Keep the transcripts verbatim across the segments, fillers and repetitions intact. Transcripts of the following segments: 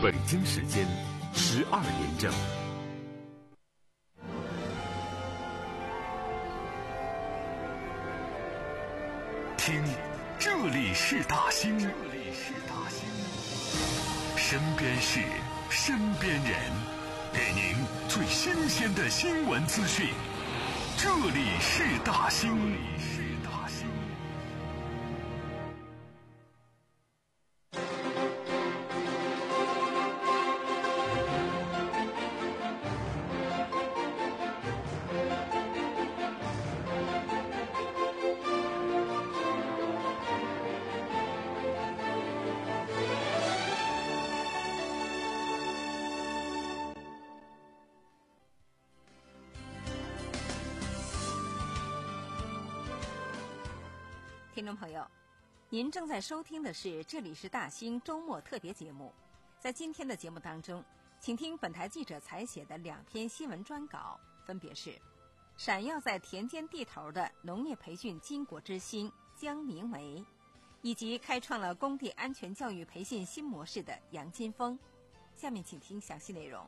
北京时间十二点整。听，这里是大兴，这里是大兴，身边事，身边人，给您最新鲜的新闻资讯。这里是大兴，这里是大兴。 听众朋友，您正在收听的是这里是大兴周末特别节目。在今天的节目当中，请听本台记者采写的两篇新闻专稿，分别是闪耀在田间地头的农业培训巾帼之星江明梅，以及开创了工地安全教育培训新模式的杨金峰。下面请听详细内容。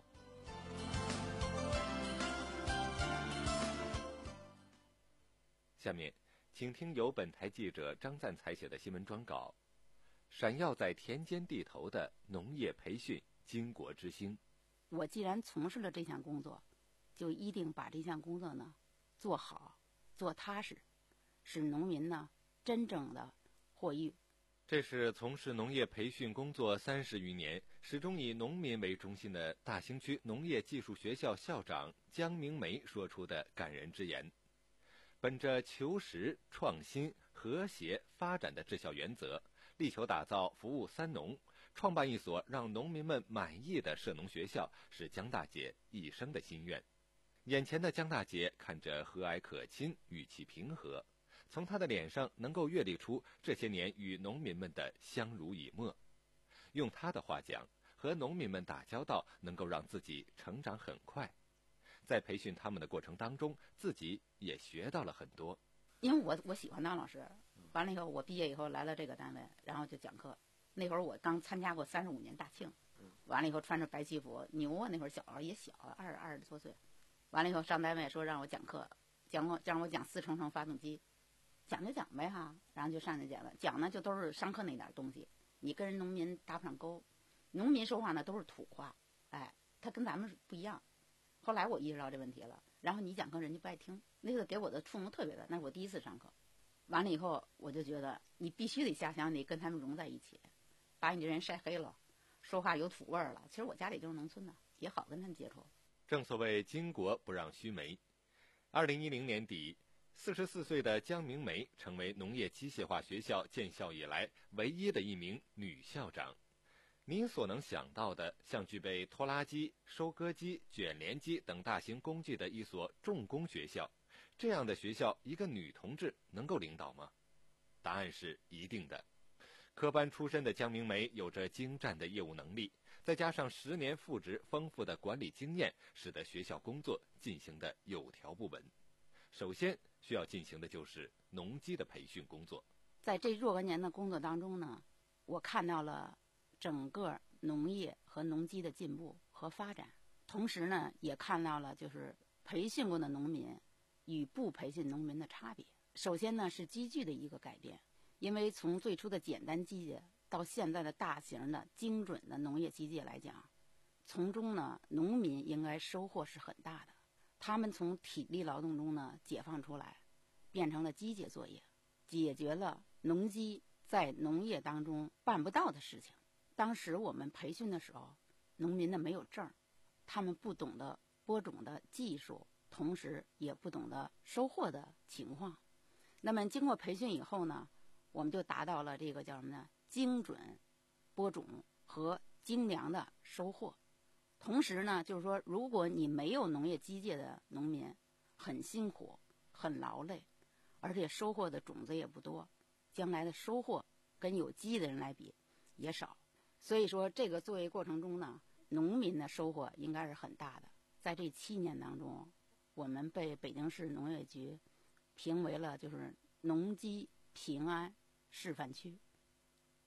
下面请听由本台记者张赞采写的新闻专稿：闪耀在田间地头的农业培训巾帼之星。 我既然从事了这项工作，就一定把这项工作呢做好、做踏实，使农民呢真正的获益。 这是从事农业培训工作三十余年，始终以农民为中心的大兴区农业技术学校校长江明梅说出的感人之言。本着求实、创新、和谐发展的治校原则，力求打造服务三农，创办一所让农民们满意的社农学校，是江大姐一生的心愿。眼前的江大姐看着和蔼可亲，语气平和，从她的脸上能够阅历出这些年与农民们的相濡以沫。用她的话讲，和农民们打交道能够让自己成长很快。在培训他们的过程当中，自己也学到了很多。 因为我我喜欢当老师，完了以后我毕业以后来了这个单位，然后就讲课。那会儿我刚参加过三十五年大庆，完了以后穿着白西服，牛啊，那会儿小也小，二二十多岁。完了以后上单位说让我讲课，讲我让我讲四冲程发动机，讲就讲呗哈，然后就上去讲了。讲呢就都是上课那点东西，你跟人农民搭不上钩，农民说话呢都是土话，哎，他跟咱们不一样。后来我意识到这问题了，然后你讲课人家不爱听，那个给我的触动特别大。那是我第一次上课，完了以后我就觉得你必须得下乡，得跟他们融在一起，把你这人晒黑了，说话有土味儿了。其实我家里就是农村的，也好跟他们接触。 正所谓巾帼不让须眉。二零一零年底，四十四岁的江明梅成为农业机械化学校建校以来唯一的一名女校长。您所能想到的，像具备拖拉机、收割机、卷帘机等大型工具的一所重工学校，这样的学校，一个女同志能够领导吗？答案是一定的。科班出身的江明梅有着精湛的业务能力，再加上十年复职丰富的管理经验，使得学校工作进行得有条不紊。首先需要进行的就是农机的培训工作。 在这若干年的工作当中呢，我看到了整个农业和农机的进步和发展，同时呢也看到了就是培训过的农民与不培训农民的差别。首先呢是机具的一个改变，因为从最初的简单机械到现在的大型的精准的农业机械来讲，从中呢农民应该收获是很大的。他们从体力劳动中呢解放出来，变成了机械作业，解决了农机在农业当中办不到的事情。当时我们培训的时候，农民呢没有证，他们不懂得播种的技术，同时也不懂得收获的情况。那么经过培训以后呢，我们就达到了这个叫什么呢？精准播种和精良的收获。同时呢，就是说，如果你没有农业机械的农民，很辛苦，很劳累，而且收获的种子也不多，将来的收获跟有机的人来比也少。所以说这个作业过程中呢，农民的收获应该是很大的。在这七年当中，我们被北京市农业局评为了就是农机平安示范区。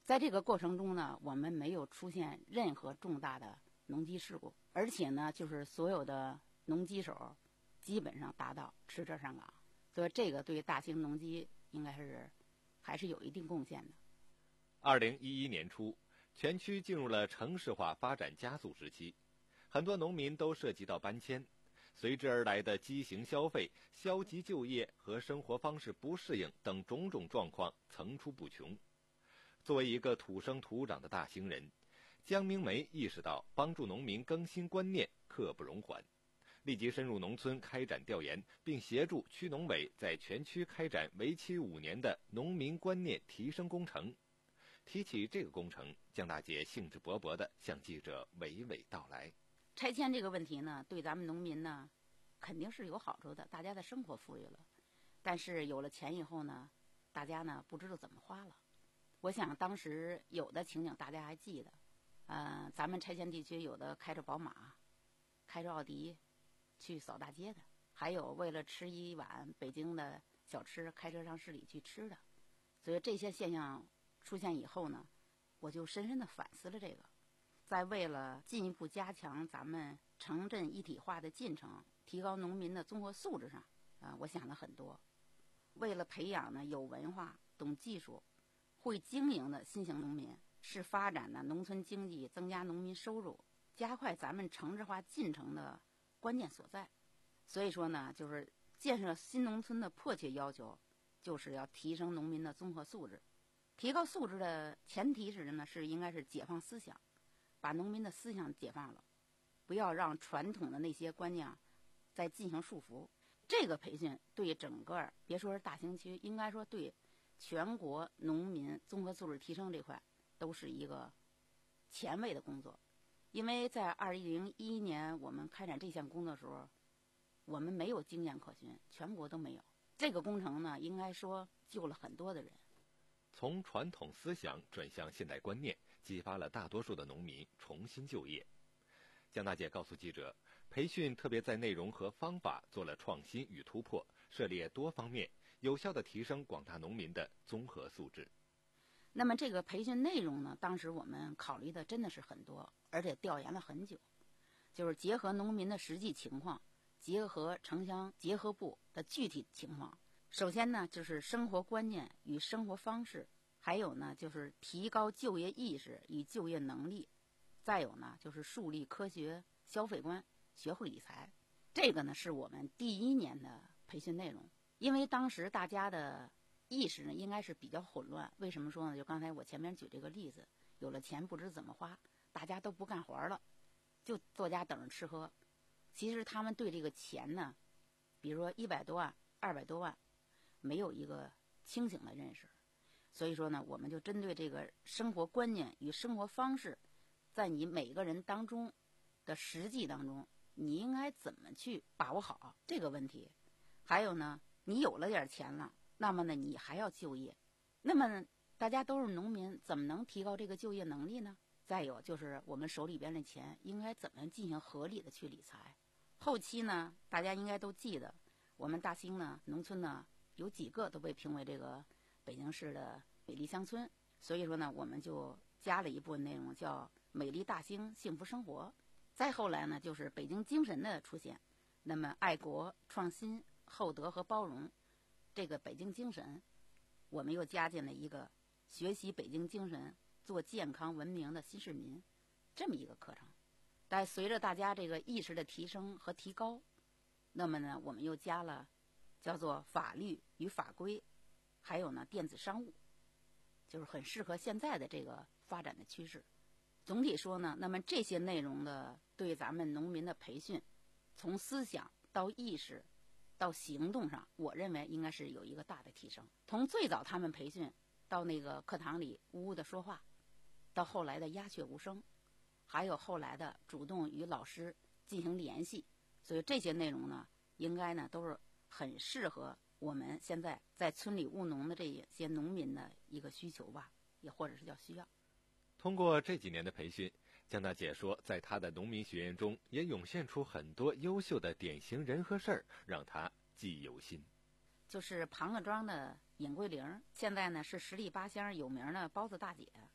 在这个过程中呢，我们没有出现任何重大的农机事故，而且呢，就是所有的农机手基本上达到驰车上岗，所以这个对大兴农机应该是还是有一定贡献的。 二零一一年初，全区进入了城市化发展加速时期，很多农民都涉及到搬迁，随之而来的畸形消费、消极就业和生活方式不适应等种种状况层出不穷。作为一个土生土长的大兴人，江明梅意识到帮助农民更新观念刻不容缓，立即深入农村开展调研，并协助区农委在全区开展为期五年的农民观念提升工程。提起这个工程，江大姐兴致勃勃地向记者娓娓道来。 拆迁这个问题呢，对咱们农民呢肯定是有好处的，大家的生活富裕了，但是有了钱以后呢，大家呢不知道怎么花了。我想当时有的情景大家还记得，呃，咱们拆迁地区有的开着宝马，开着奥迪去扫大街的，还有为了吃一碗北京的小吃开车上市里去吃的。所以这些现象出现以后呢，我就深深地反思了这个。在为了进一步加强咱们城镇一体化的进程，提高农民的综合素质上，啊、呃，我想了很多。为了培养呢有文化、懂技术、会经营的新型农民，是发展呢农村经济、增加农民收入、加快咱们城市化进程的关键所在。所以说呢，就是建设新农村的迫切要求，就是要提升农民的综合素质。提高素质的前提是什么呢？是应该是解放思想，把农民的思想解放了，不要让传统的那些观念再进行束缚。这个培训对整个别说是大兴区，应该说对全国农民综合素质提升这块都是一个前卫的工作。因为在二零一一年我们开展这项工作的时候，我们没有经验可循，全国都没有。这个工程呢，应该说救了很多的人。 从传统思想转向现代观念，激发了大多数的农民重新就业。江大姐告诉记者，培训特别在内容和方法做了创新与突破，涉猎多方面，有效地提升广大农民的综合素质。 那么这个培训内容呢，当时我们考虑的真的是很多，而且调研了很久，就是结合农民的实际情况，结合城乡结合部的具体情况。首先呢，就是生活观念与生活方式，还有呢，就是提高就业意识与就业能力，再有呢，就是树立科学消费观，学会理财。这个呢，是我们第一年的培训内容。因为当时大家的意识呢，应该是比较混乱。为什么说呢？就刚才我前面举这个例子，有了钱不知怎么花，大家都不干活了，就坐家等着吃喝。其实他们对这个钱呢，比如说一百多万、二百多万，没有一个清醒的认识。所以说呢，我们就针对这个生活观念与生活方式，在你每个人当中的实际当中，你应该怎么去把握好这个问题。还有呢，你有了点钱了，那么呢，你还要就业。那么大家都是农民，怎么能提高这个就业能力呢？再有就是我们手里边的钱应该怎么进行合理的去理财。后期呢，大家应该都记得，我们大兴呢，农村呢，有几个都被评为这个北京市的美丽乡村。所以说呢，我们就加了一部分内容，叫美丽大兴幸福生活。再后来呢，就是北京精神的出现。那么爱国、创新、厚德和包容，这个北京精神，我们又加进了一个学习北京精神，做健康文明的新市民这么一个课程。但随着大家这个意识的提升和提高，那么呢，我们又加了叫做法律与法规，还有呢电子商务，就是很适合现在的这个发展的趋势。总体说呢，那么这些内容的对咱们农民的培训，从思想到意识到行动上，我认为应该是有一个大的提升。从最早他们培训到那个课堂里呜呜的说话，到后来的鸦雀无声，还有后来的主动与老师进行联系，所以这些内容呢，应该呢都是很适合我们现在在村里务农的这些农民的一个需求吧，也或者是叫需要。 通过这几年的培训，江大姐说，在她的农民学员中也涌现出很多优秀的典型人和事儿，让她记忆犹新。 就是庞各庄的尹桂玲，现在呢是十里八乡有名的包子大姐。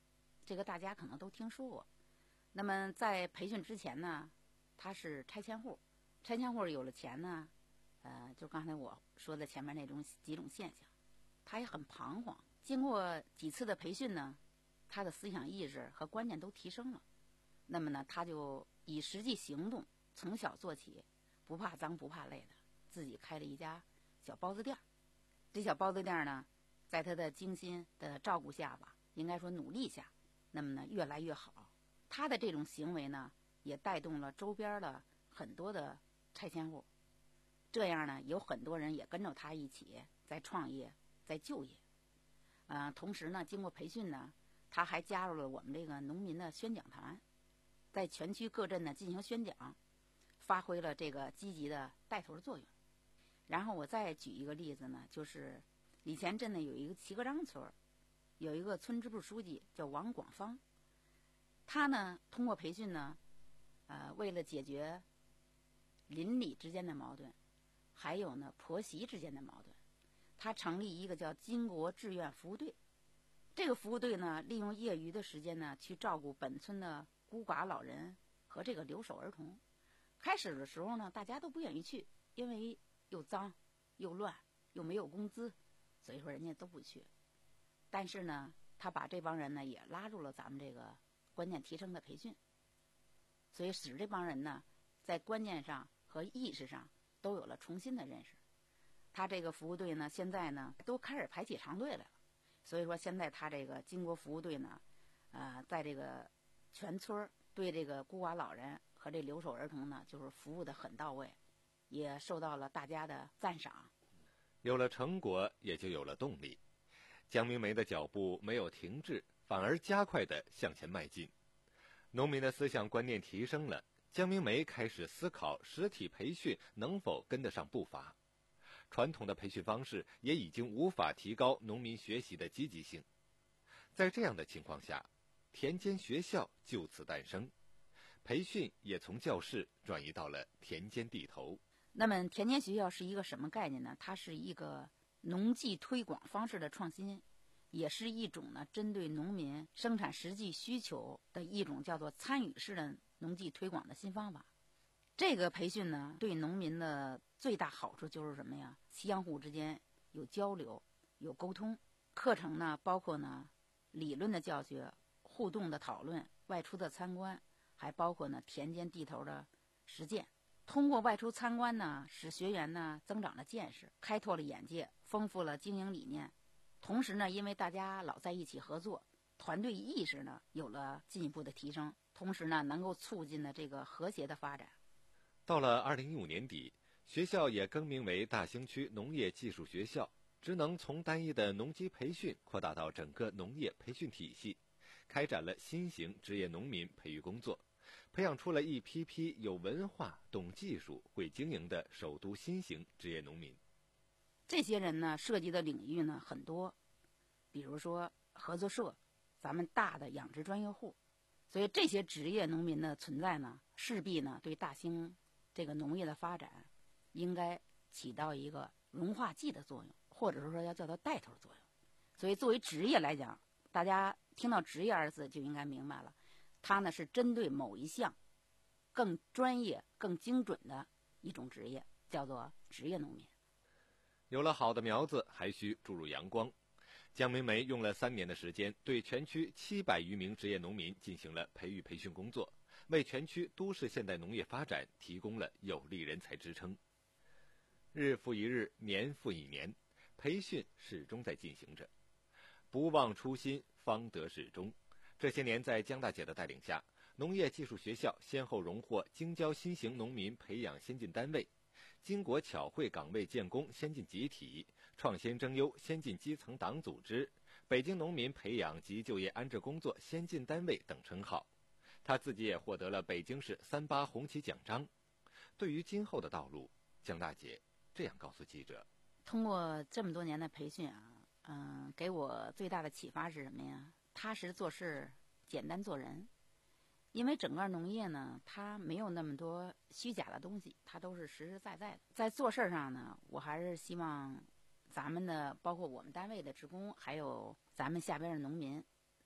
这个大家可能都听说过。那么在培训之前呢，他是拆迁户，拆迁户有了钱呢，呃，就刚才我说的前面那种几种现象，他也很彷徨。经过几次的培训呢，他的思想意识和观念都提升了。那么呢，他就以实际行动，从小做起，不怕脏不怕累的，自己开了一家小包子店。这小包子店呢，在他的精心的照顾下吧，应该说努力下，那么呢越来越好。他的这种行为呢，也带动了周边的很多的拆迁户，这样呢，有很多人也跟着他一起在创业，在就业。呃，同时呢，经过培训呢，他还加入了我们这个农民的宣讲团，在全区各镇呢进行宣讲，发挥了这个积极的带头作用。然后我再举一个例子呢，就是李前镇呢有一个齐格章村，有一个村支部书记叫王广芳，他呢通过培训呢，呃，为了解决邻里之间的矛盾，还有呢婆媳之间的矛盾，他成立一个叫金国志愿服务队。这个服务队呢，利用业余的时间呢，去照顾本村的孤寡老人和这个留守儿童。开始的时候呢，大家都不愿意去，因为又脏又乱又没有工资，所以说人家都不去。但是呢，他把这帮人呢也拉入了咱们这个观念提升的培训，所以使这帮人呢在观念上和意识上都有了重新的认识。他这个服务队呢，现在呢都开始排起长队来了。所以说现在他这个金国服务队呢，呃，在这个全村对这个孤寡老人和这留守儿童呢，就是服务的很到位，也受到了大家的赞赏。 有了成果，也就有了动力。江明梅的脚步没有停滞，反而加快地向前迈进。农民的思想观念提升了，江明梅开始思考实体培训能否跟得上步伐。传统的培训方式也已经无法提高农民学习的积极性。在这样的情况下，田间学校就此诞生，培训也从教室转移到了田间地头。 那么田间学校是一个什么概念呢？它是一个农技推广方式的创新，也是一种呢针对农民生产实际需求的一种叫做参与式的农技推广的新方法。这个培训呢，对农民的最大好处就是什么呀？相互之间有交流，有沟通。课程呢，包括呢理论的教学、互动的讨论、外出的参观，还包括呢田间地头的实践。通过外出参观呢，使学员呢增长了见识，开拓了眼界，丰富了经营理念。同时呢，因为大家老在一起合作，团队意识呢有了进一步的提升，同时呢能够促进了这个和谐的发展。 到了二零一五年底，学校也更名为大兴区农业技术学校，职能从单一的农机培训扩大到整个农业培训体系，开展了新型职业农民培育工作，培养出了一批批有文化、懂技术、会经营的首都新型职业农民。 这些人呢，涉及的领域呢很多，比如说合作社，咱们大的养殖专业户，所以这些职业农民的存在呢，势必呢对大兴这个农业的发展应该起到一个融化剂的作用，或者说要叫它带头作用。所以作为职业来讲，大家听到职业二字就应该明白了，它呢是针对某一项更专业更精准的一种职业，叫做职业农民。 有了好的苗子，还需注入阳光。江明梅用了三年的时间，对全区七百余名职业农民进行了培育培训工作，为全区都市现代农业发展提供了有力人才支撑。日复一日，年复一年，培训始终在进行着。不忘初心，方得始终。这些年，在江大姐的带领下，农业技术学校先后荣获京郊新型农民培养先进单位、金国巧慧岗位建功先进集体、创新征优先进基层党组织、北京农民培养及就业安置工作先进单位等称号。他自己也获得了北京市三八红旗奖章。对于今后的道路，江大姐这样告诉记者： 通过这么多年的培训啊，嗯、呃，给我最大的启发是什么呀？踏实做事，简单做人。因为整个农业呢，它没有那么多虚假的东西，它都是实实在在的。在做事上呢，我还是希望咱们的，包括我们单位的职工，还有咱们下边的农民，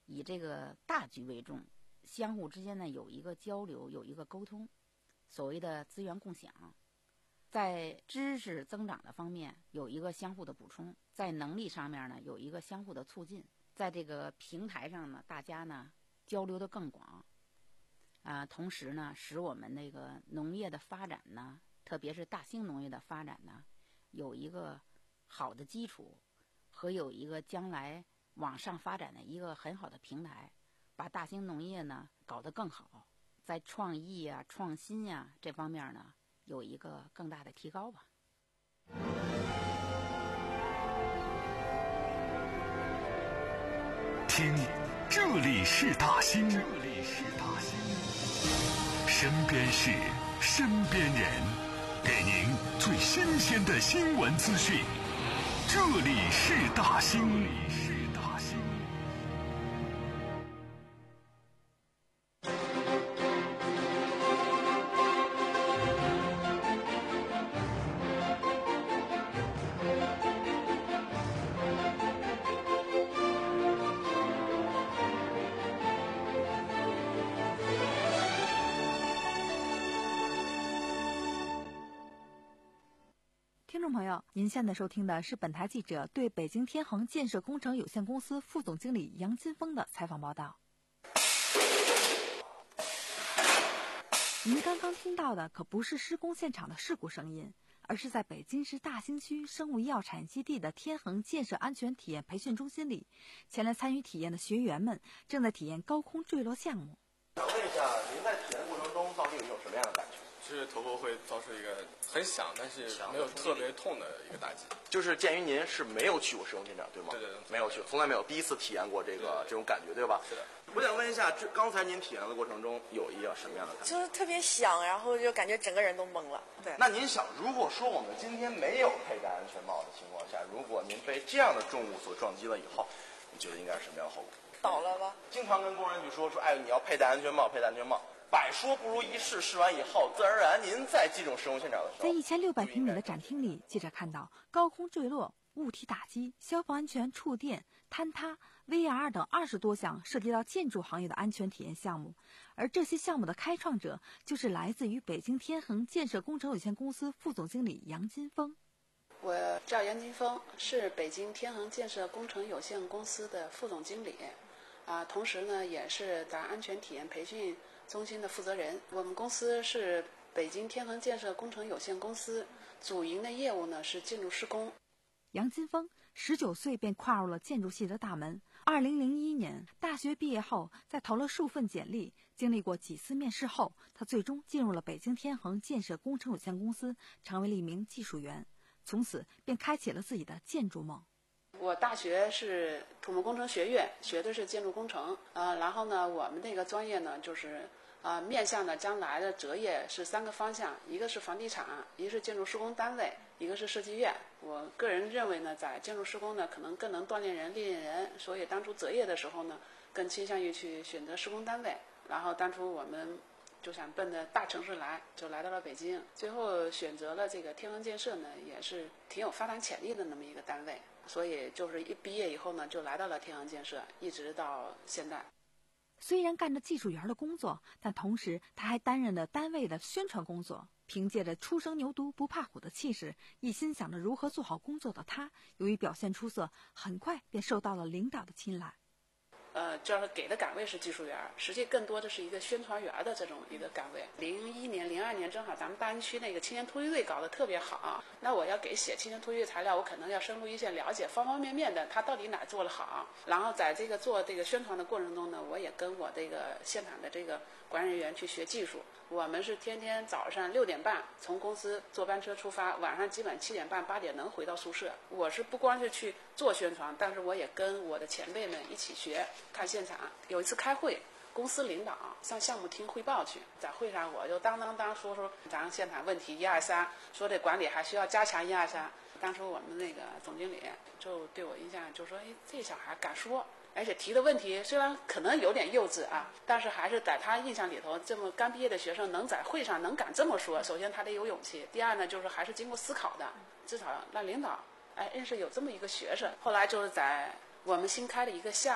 以这个大局为重，相互之间呢有一个交流，有一个沟通，所谓的资源共享。在知识增长的方面有一个相互的补充，在能力上面呢有一个相互的促进，在这个平台上呢大家呢交流的更广啊、呃，同时呢使我们那个农业的发展呢，特别是大兴农业的发展呢有一个好的基础和有一个将来往上发展的一个很好的平台，把大兴农业呢搞得更好，在创意啊创新呀、啊、这方面呢有一个更大的提高吧。 听，这里是大兴，这里是大兴，身边事，身边人，给您最新鲜的新闻资讯。这里是大兴，这里是大兴。 听众朋友，您现在收听的是本台记者对北京天恒建设工程有限公司副总经理杨金峰的采访报道。您刚刚听到的可不是施工现场的事故声音，而是在北京市大兴区生物医药产业基地的天恒建设安全体验培训中心里，前来参与体验的学员们正在体验高空坠落项目。 想问一下，您在体验过程中到底有一种什么样的感觉？ 就是头部会造成一个很响，但是没有特别痛的一个打击。 就是鉴于您是没有去过施工现场，对吗？ 对对对， 没有去，从来没有，第一次体验过这个这种感觉，对吧？ 是的。 我想问一下，这刚才您体验的过程中有一个什么样的感觉？ 就是特别响，然后就感觉整个人都懵了。对。 那您想，如果说我们今天没有佩戴安全帽的情况下，如果您被这样的重物所撞击了以后，你觉得应该是什么样的后果？ 倒了吧。 经常跟工人去说说，哎，你要佩戴安全帽，佩戴安全帽。百说不如一试，试完以后，自然而然您在这种施工现场的时候， 在一千六百平米的展厅里，记者看到高空坠落、物体打击、消防安全、触电、坍塌、V R 等二十多项涉及到建筑行业的安全体验项目，而这些项目的开创者就是来自于北京天恒建设工程有限公司副总经理杨金峰。 我叫杨金峰，是北京天恒建设工程有限公司的副总经理，啊，同时呢也是咱安全体验培训中心的负责人。我们公司是北京天恒建设工程有限公司，主营的业务呢是建筑施工。 杨金峰十九岁便跨入了建筑系的大门。二零零一年大学毕业后，在投了数份简历，经历过几次面试后，他最终进入了北京天恒建设工程有限公司，成为了一名技术员。从此便开启了自己的建筑梦。 我大学是土木工程学院，学的是建筑工程，呃，然后呢，我们那个专业呢，就是呃，面向的将来的择业是三个方向，一个是房地产，一个是建筑施工单位，一个是设计院。我个人认为呢，在建筑施工呢，可能更能锻炼人、历练人，所以当初择业的时候呢，更倾向于去选择施工单位。然后当初我们就想奔着大城市来，就来到了北京，最后选择了这个天恒建设呢，也是挺有发展潜力的那么一个单位。所以就是一毕业以后呢，就来到了天恒建设，一直到现在。 虽然干着技术员的工作，但同时他还担任了单位的宣传工作。凭借着初生牛犊不怕虎的气势，一心想着如何做好工作的他，由于表现出色，很快便受到了领导的青睐。 呃，就是给的岗位是技术员，实际更多的是一个宣传员的这种一个岗位。零一年、零二年正好咱们大兴区那个青年突击队搞得特别好，那我要给写青年突击队材料，我可能要深入一线了解方方面面的，他到底哪做得好。然后在这个做这个宣传的过程中呢，我也跟我这个现场的这个管理人员去学技术。我们是天天早上六点半从公司坐班车出发，晚上基本七点半八点能回到宿舍。我是不光是去做宣传，但是我也跟我的前辈们一起学看现场。有一次开会，公司领导上项目厅汇报去，在会上我就当当当说说咱现场问题一二三，说这管理还需要加强一二三。当时我们那个总经理就对我印象就说，哎，这小孩敢说，而且提的问题虽然可能有点幼稚啊，但是还是在他印象里头，这么刚毕业的学生能在会上能敢这么说，首先他得有勇气，第二呢就是还是经过思考的，至少让领导哎认识有这么一个学生。后来就是在我们新开的一个项目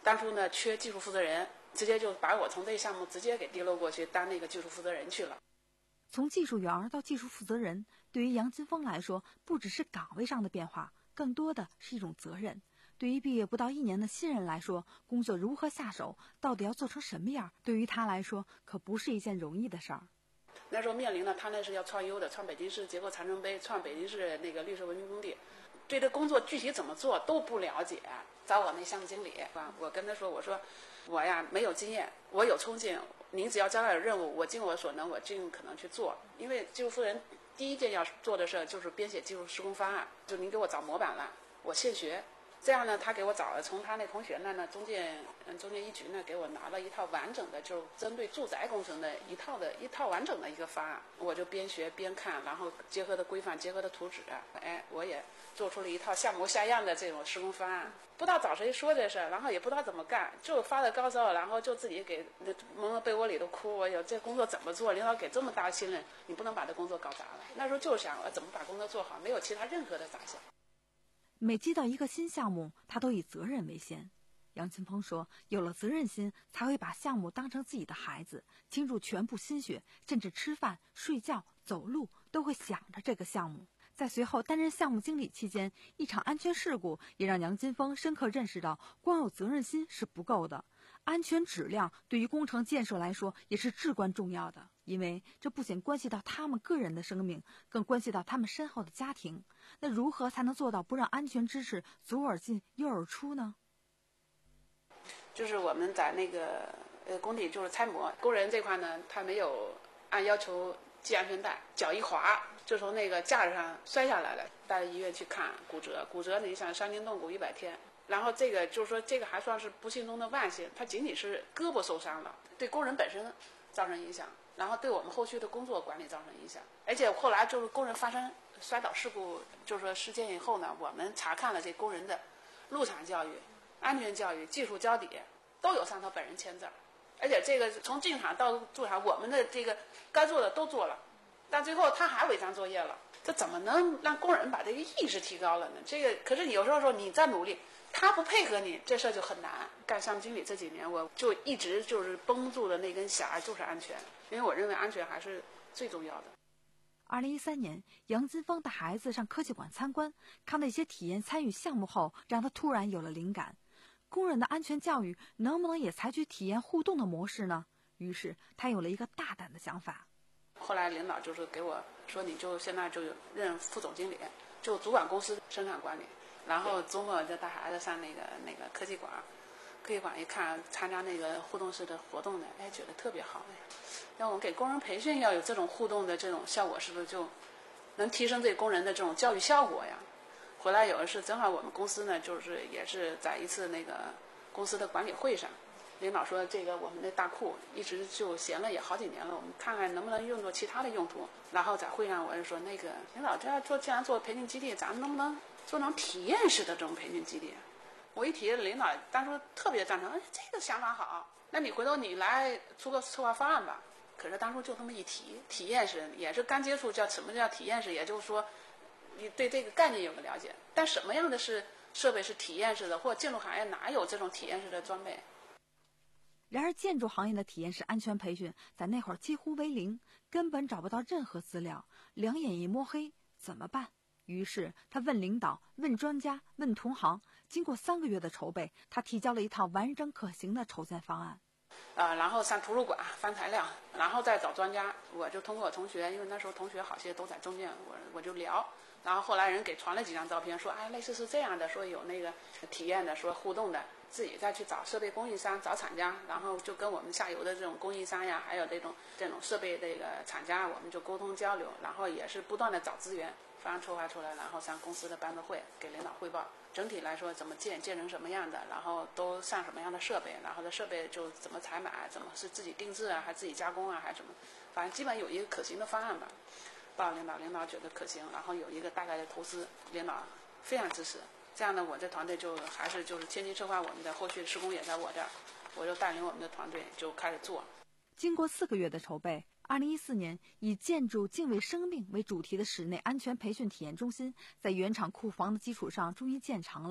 当初呢缺技术负责人，直接就把我从这项目直接给提溜过去当那个技术负责人去了。 从技术员到技术负责人，对于杨金峰来说，不只是岗位上的变化，更多的是一种责任。对于毕业不到一年的新人来说，工作如何下手，到底要做成什么样，对于他来说可不是一件容易的事儿。 那时候面临了他那是要创优的，创北京市结构长城碑，创北京市那个绿色文明工地，对这工作具体怎么做都不了解。找我那项目经理，我跟他说，我说我呀没有经验，我有冲劲，您只要交代有任务，我尽我所能，我尽可能去做。因为技术负责人第一件要做的事就是编写技术施工方案，就您给我找模板了，我现学。这样呢，他给我找了，从他那同学那呢，中建嗯中建一局呢，给我拿了一套完整的，就是针对住宅工程的一套的一套完整的一个方案，我就边学边看，然后结合的规范，结合的图纸，哎，我也做出了一套像模像样的这种施工方案。不知道找谁说这事，然后也不知道怎么干，就发了高烧，然后就自己给蒙到被窝里头哭。我有这工作怎么做？领导给这么大信任，你不能把这工作搞砸了。那时候就想我怎么把工作做好，没有其他任何的杂想。 每接到一个新项目，他都以责任为先。杨金峰说，有了责任心，才会把项目当成自己的孩子，倾注全部心血，甚至吃饭、睡觉、走路都会想着这个项目。在随后担任项目经理期间，一场安全事故也让杨金峰深刻认识到，光有责任心是不够的，安全质量对于工程建设来说也是至关重要的，因为这不仅关系到他们个人的生命，更关系到他们身后的家庭。那如何才能做到不让安全知识左耳进右耳出呢？ 就是我们在那个呃工地就是拆模，工人这块呢，他没有按要求系安全带，脚一滑就从那个架子上摔下来了，带到医院去看骨折，骨折你想伤筋动骨一百天。然后这个就是说，这个还算是不幸中的万幸，它仅仅是胳膊受伤了，对工人本身造成影响，然后对我们后续的工作管理造成影响。而且后来就是工人发生摔倒事故，就是说事件以后呢，我们查看了这工人的入场教育、安全教育、技术交底，都有上头本人签字，而且这个从进场到驻场，我们的这个该做的都做了，但最后他还违章作业了，这怎么能让工人把这个意识提高了呢？这个可是你有时候说你再努力，他不配合你，这事儿就很难。干项目经理这几年，我就一直就是绷住的那根弦儿就是安全，因为我认为安全还是最重要的。 二零一三年，杨金峰带孩子上科技馆参观，看到一些体验参与项目后，让他突然有了灵感：工人的安全教育能不能也采取体验互动的模式呢？于是他有了一个大胆的想法。 后来领导就是给我说，你就现在就任副总经理，就主管公司生产管理，然后周末就带孩子上那个那个科技馆，科技馆一看参加那个互动式的活动呢，哎，觉得特别好。要我们给工人培训要有这种互动的这种效果，是不是就能提升对工人的这种教育效果呀？回来有的是，正好我们公司呢，就是也是在一次那个公司的管理会上，领导说这个我们的大库一直就闲了也好几年了，我们看看能不能用作其他的用途。然后在会上我就说，那个领导这要做既然做培训基地，咱们能不能做成体验式的这种培训基地？我一提，领导当初特别赞成，哎，这个想法好，那你回头你来出个策划方案吧。可是当初就这么一提，体验式也是刚接触，叫什么叫体验式，也就是说你对这个概念有个了解，但什么样的是设备是体验式的，或者进入行业哪有这种体验式的装备？ 然而建筑行业的体验式安全培训在那会儿几乎为零，根本找不到任何资料，两眼一摸黑，怎么办？于是他问领导，问专家，问同行。经过三个月的筹备，他提交了一套完整可行的筹建方案。 啊、呃，然后上图书馆翻材料，然后再找专家。我就通过我同学，因为那时候同学好些都在中建，我我就聊。然后后来人给传了几张照片，说哎，类似是这样的，说有那个体验的，说互动的，自己再去找设备供应商、找厂家，然后就跟我们下游的这种供应商呀，还有这种这种设备这个厂家，我们就沟通交流，然后也是不断的找资源，方案策划出来，然后上公司的班子会给领导汇报。整体来说怎么建，建成什么样的，然后都上什么样的设备，然后这设备就怎么采买，怎么是自己定制啊，还自己加工啊，还是什么，反正基本有一个可行的方案吧。报领导，领导觉得可行，然后有一个大概的投资，领导非常支持。这样呢，我这团队就还是就是前期策划我们的，后续施工也在我这儿，我就带领我们的团队就开始做。 经过四个月的筹备，二零一四年，以建筑敬畏生命为主题的室内安全培训体验中心，在原厂库房的基础上终于建成了。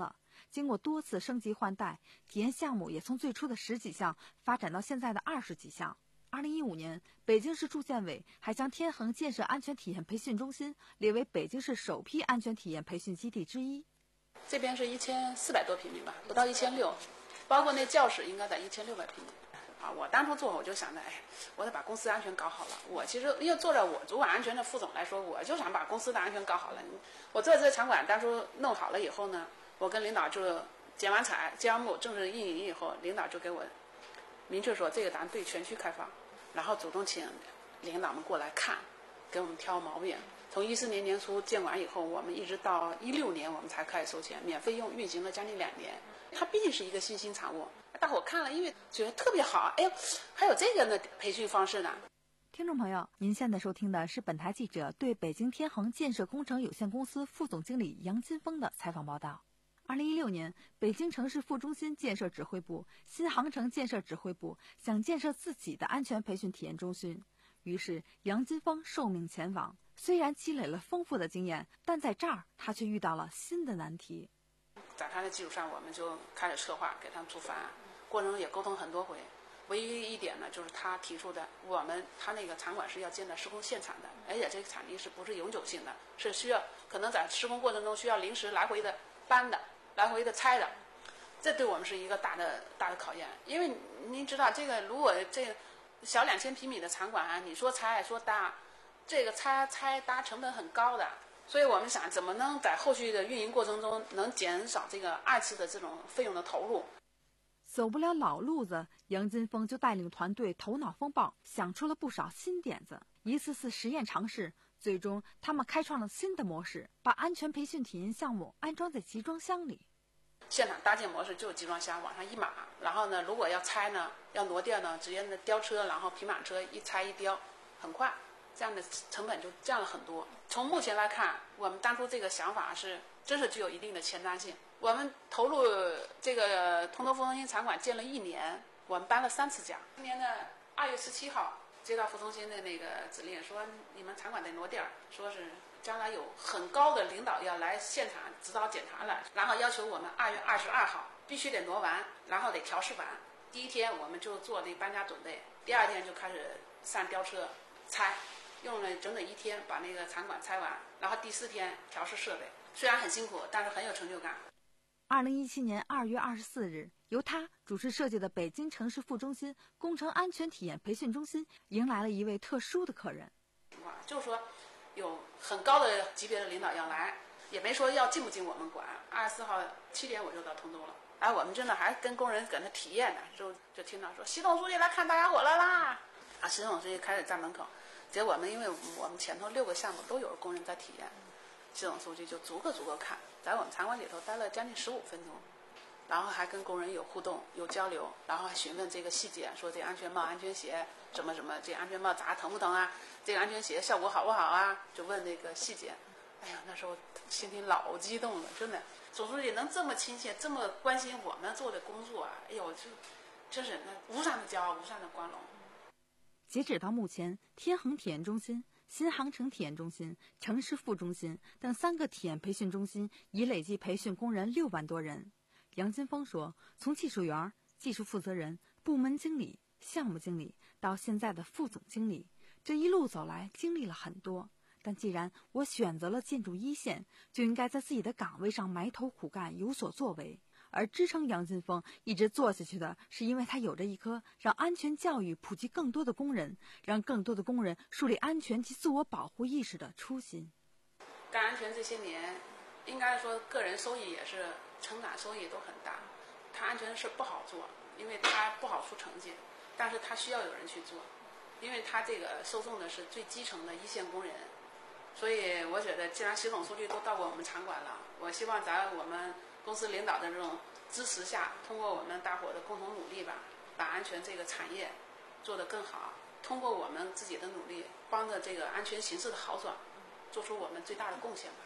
经过多次升级换代，体验项目也从最初的十几项发展到现在的二十几项。二零一五年，北京市住建委还将天恒建设安全体验培训中心列为北京市首批安全体验培训基地之一。 这边是一千四百多平米吧，不到一千六，包括那教室应该在一千六百平米。啊，我当初做我就想着，哎，我得把公司安全搞好了。我其实因为做着我主管安全的副总来说，我就想把公司的安全搞好了。我做这个场馆当初弄好了以后呢，我跟领导就剪完彩，项目正式运营以后，领导就给我明确说，这个咱对全区开放。然后主动请领导们过来看，给我们挑毛病。从一四年年初建馆以后，我们一直到一六年我们才开始收钱，免费用运行了将近两年。它毕竟是一个新兴产物，大伙看了因为觉得特别好，哎呦，还有这个呢培训方式呢。 听众朋友，您现在收听的是本台记者对北京天恒建设工程有限公司副总经理杨金峰的采访报道。二零一六年，北京城市副中心建设指挥部、新航城建设指挥部想建设自己的安全培训体验中心，于是杨金峰受命前往。虽然积累了丰富的经验，但在这儿他却遇到了新的难题。 在他的基础上，我们就开始策划，给他们出方案，过程中也沟通很多回。唯一一点呢，就是他提出的，我们他那个场馆是要建在施工现场的，而且这个场地是不是永久性的，是需要可能在施工过程中需要临时来回的搬的。来回的拆的，这对我们是一个大的大的考验。因为您知道，这个如果这个小两千平米的场馆啊，你说拆说搭，这个拆拆搭成本很高的。所以我们想，怎么能在后续的运营过程中能减少这个二次的这种费用的投入？ 走不了老路子，杨金峰就带领团队头脑风暴，想出了不少新点子，一次次实验尝试。最终，他们开创了新的模式，把安全培训体验项目安装在集装箱里。 现场搭建模式就是集装箱往上一码，然后呢，如果要拆呢，要挪垫呢，直接的吊车，然后平板车一拆一吊，很快，这样的成本就降了很多。从目前来看，我们当初这个想法是真是具有一定的前瞻性。我们投入这个通州副中心场馆建了一年，我们搬了三次家。今年的二月十七号。接到副中心的那个指令，说你们场馆得挪地儿，说是将来有很高的领导要来现场指导检查了，然后要求我们二月二十二号必须得挪完，然后得调试完。第一天我们就做那搬家准备，第二天就开始上吊车拆，用了整整一天把那个场馆拆完，然后第四天调试设备，虽然很辛苦，但是很有成就感。 二零一七年二月二十四日，由他主持设计的北京城市副中心工程安全体验培训中心迎来了一位特殊的客人。 就是说，有很高的级别的领导要来，也没说要进不进我们馆。二十四号七点我就到通州了，哎，我们真的还跟工人搁那体验呢，就就听到说习总书记来看大家伙来啦，啊，习总书记开始站门口，结果我们因为我们前头六个项目都有工人在体验，习总书记就逐个逐个看，在我们场馆里头待了将近十五分钟。然后还跟工人有互动有交流，然后还询问这个细节，说这安全帽安全鞋什么什么，这安全帽扎疼不疼啊，这个安全鞋效果好不好啊，就问那个细节。哎呀，那时候心里老激动了，真的，总书记能这么亲切这么关心我们做的工作啊，哎呦，就真是那无上的骄傲无上的光荣。 截止到目前，天恒体验中心、新航城体验中心、城市副中心等三个体验培训中心已累计培训工人六万多人。杨金峰说，从技术员、技术负责人、部门经理、项目经理到现在的副总经理，这一路走来经历了很多。但既然我选择了建筑一线，就应该在自己的岗位上埋头苦干，有所作为。而支撑杨金峰一直做下去的，是因为他有着一颗让安全教育普及更多的工人，让更多的工人树立安全及自我保护意识的初心。 干安全这些年，应该说个人收益也是成长收益都很大。他安全的事不好做，因为他不好出成绩，但是他需要有人去做，因为他这个受众的是最基层的一线工人。所以我觉得，既然习总书记都到过我们场馆了，我希望在我们公司领导的这种支持下，通过我们大伙的共同努力吧，把安全这个产业做得更好。通过我们自己的努力，帮着这个安全形势的好转，做出我们最大的贡献吧。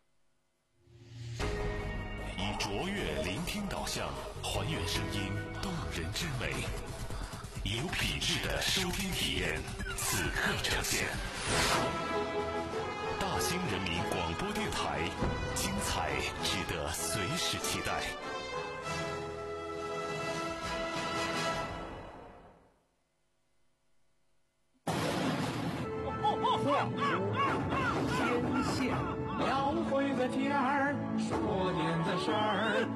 以卓越聆听导向，还原声音动人之美，有品质的收听体验，此刻呈现。大兴人民广播电台，精彩值得随时期待。 上书天线描绘个天儿，说点子事儿。